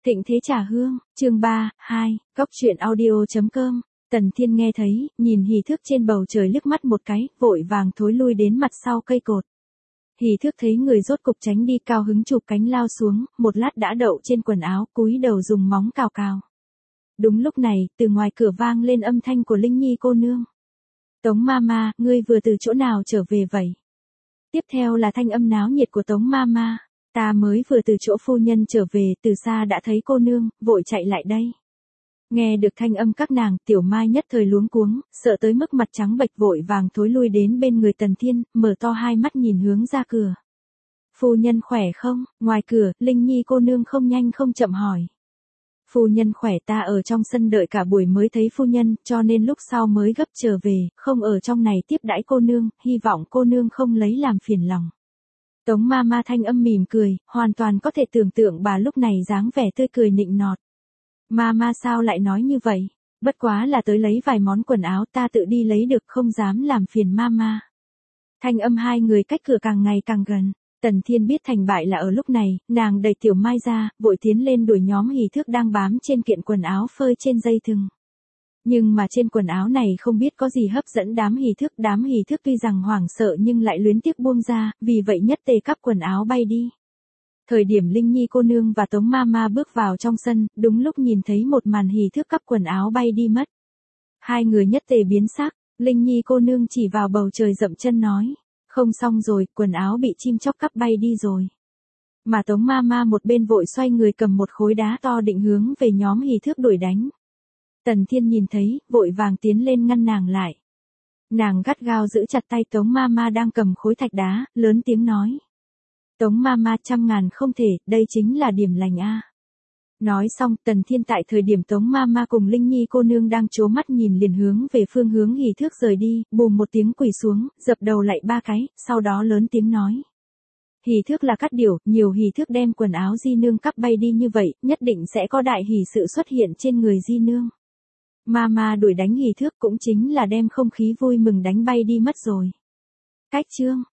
Thịnh Thế Trà Hương, chương 3, 2, góc truyện audio.com. Tần Thiên nghe thấy, nhìn hỷ thước trên bầu trời liếc mắt một cái, vội vàng thối lui đến mặt sau cây cột. Hỷ thước thấy người rốt cục tránh đi, cao hứng chụp cánh lao xuống, một lát đã đậu trên quần áo, cúi đầu dùng móng cào cào. Đúng lúc này, từ ngoài cửa vang lên âm thanh của Linh Nhi cô nương. Tống Mama, ngươi vừa từ chỗ nào trở về vậy? Tiếp theo là thanh âm náo nhiệt của Tống Mama. Ta mới vừa từ chỗ phu nhân trở về, từ xa đã thấy cô nương, vội chạy lại đây. Nghe được thanh âm các nàng, Tiểu Mai nhất thời luống cuống, sợ tới mức mặt trắng bệch, vội vàng thối lui đến bên người Tần Thiên, mở to hai mắt nhìn hướng ra cửa. Phu nhân khỏe không? Ngoài cửa, Linh Nhi cô nương không nhanh không chậm hỏi. Phu nhân khỏe, ta ở trong sân đợi cả buổi mới thấy phu nhân, cho nên lúc sau mới gấp trở về, không ở trong này tiếp đãi cô nương, hy vọng cô nương không lấy làm phiền lòng. Tống Mama thanh âm mỉm cười, hoàn toàn có thể tưởng tượng bà lúc này dáng vẻ tươi cười nịnh nọt. Mama sao lại nói như vậy? Bất quá là tới lấy vài món quần áo, ta tự đi lấy được, không dám làm phiền Mama. Thanh âm hai người cách cửa càng ngày càng gần. Tần Thiên biết thành bại là ở lúc này, nàng đẩy Tiểu Mai ra, vội tiến lên đuổi nhóm hỷ thước đang bám trên kiện quần áo phơi trên dây thừng. Nhưng mà trên quần áo này không biết có gì hấp dẫn đám hỷ thước tuy rằng hoảng sợ nhưng lại luyến tiếc buông ra, vì vậy nhất tề cắp quần áo bay đi. Thời điểm Linh Nhi cô nương và Tống Mama bước vào trong sân, đúng lúc nhìn thấy một màn hỷ thước cắp quần áo bay đi mất. Hai người nhất tề biến sắc, Linh Nhi cô nương chỉ vào bầu trời dậm chân nói, không xong rồi, quần áo bị chim chóc cắp bay đi rồi. Mà Tống Mama một bên vội xoay người cầm một khối đá to định hướng về nhóm hỷ thước đuổi đánh. Tần Thiên nhìn thấy, vội vàng tiến lên ngăn nàng lại. Nàng gắt gao giữ chặt tay Tống Mama đang cầm khối thạch đá, lớn tiếng nói. Tống Mama, 100.000 không thể, đây chính là điểm lành a. Nói xong, Tần Thiên tại thời điểm Tống Mama cùng Linh Nhi cô nương đang trố mắt nhìn liền hướng về phương hướng hỷ thước rời đi, bùm một tiếng quỳ xuống, dập đầu lạy 3 cái, sau đó lớn tiếng nói. Hỷ thước là cắt điểu, nhiều hỷ thước đem quần áo di nương cắp bay đi như vậy, nhất định sẽ có đại hỷ sự xuất hiện trên người di nương. Mama đuổi đánh hỷ thước cũng chính là đem không khí vui mừng đánh bay đi mất rồi. Cách chương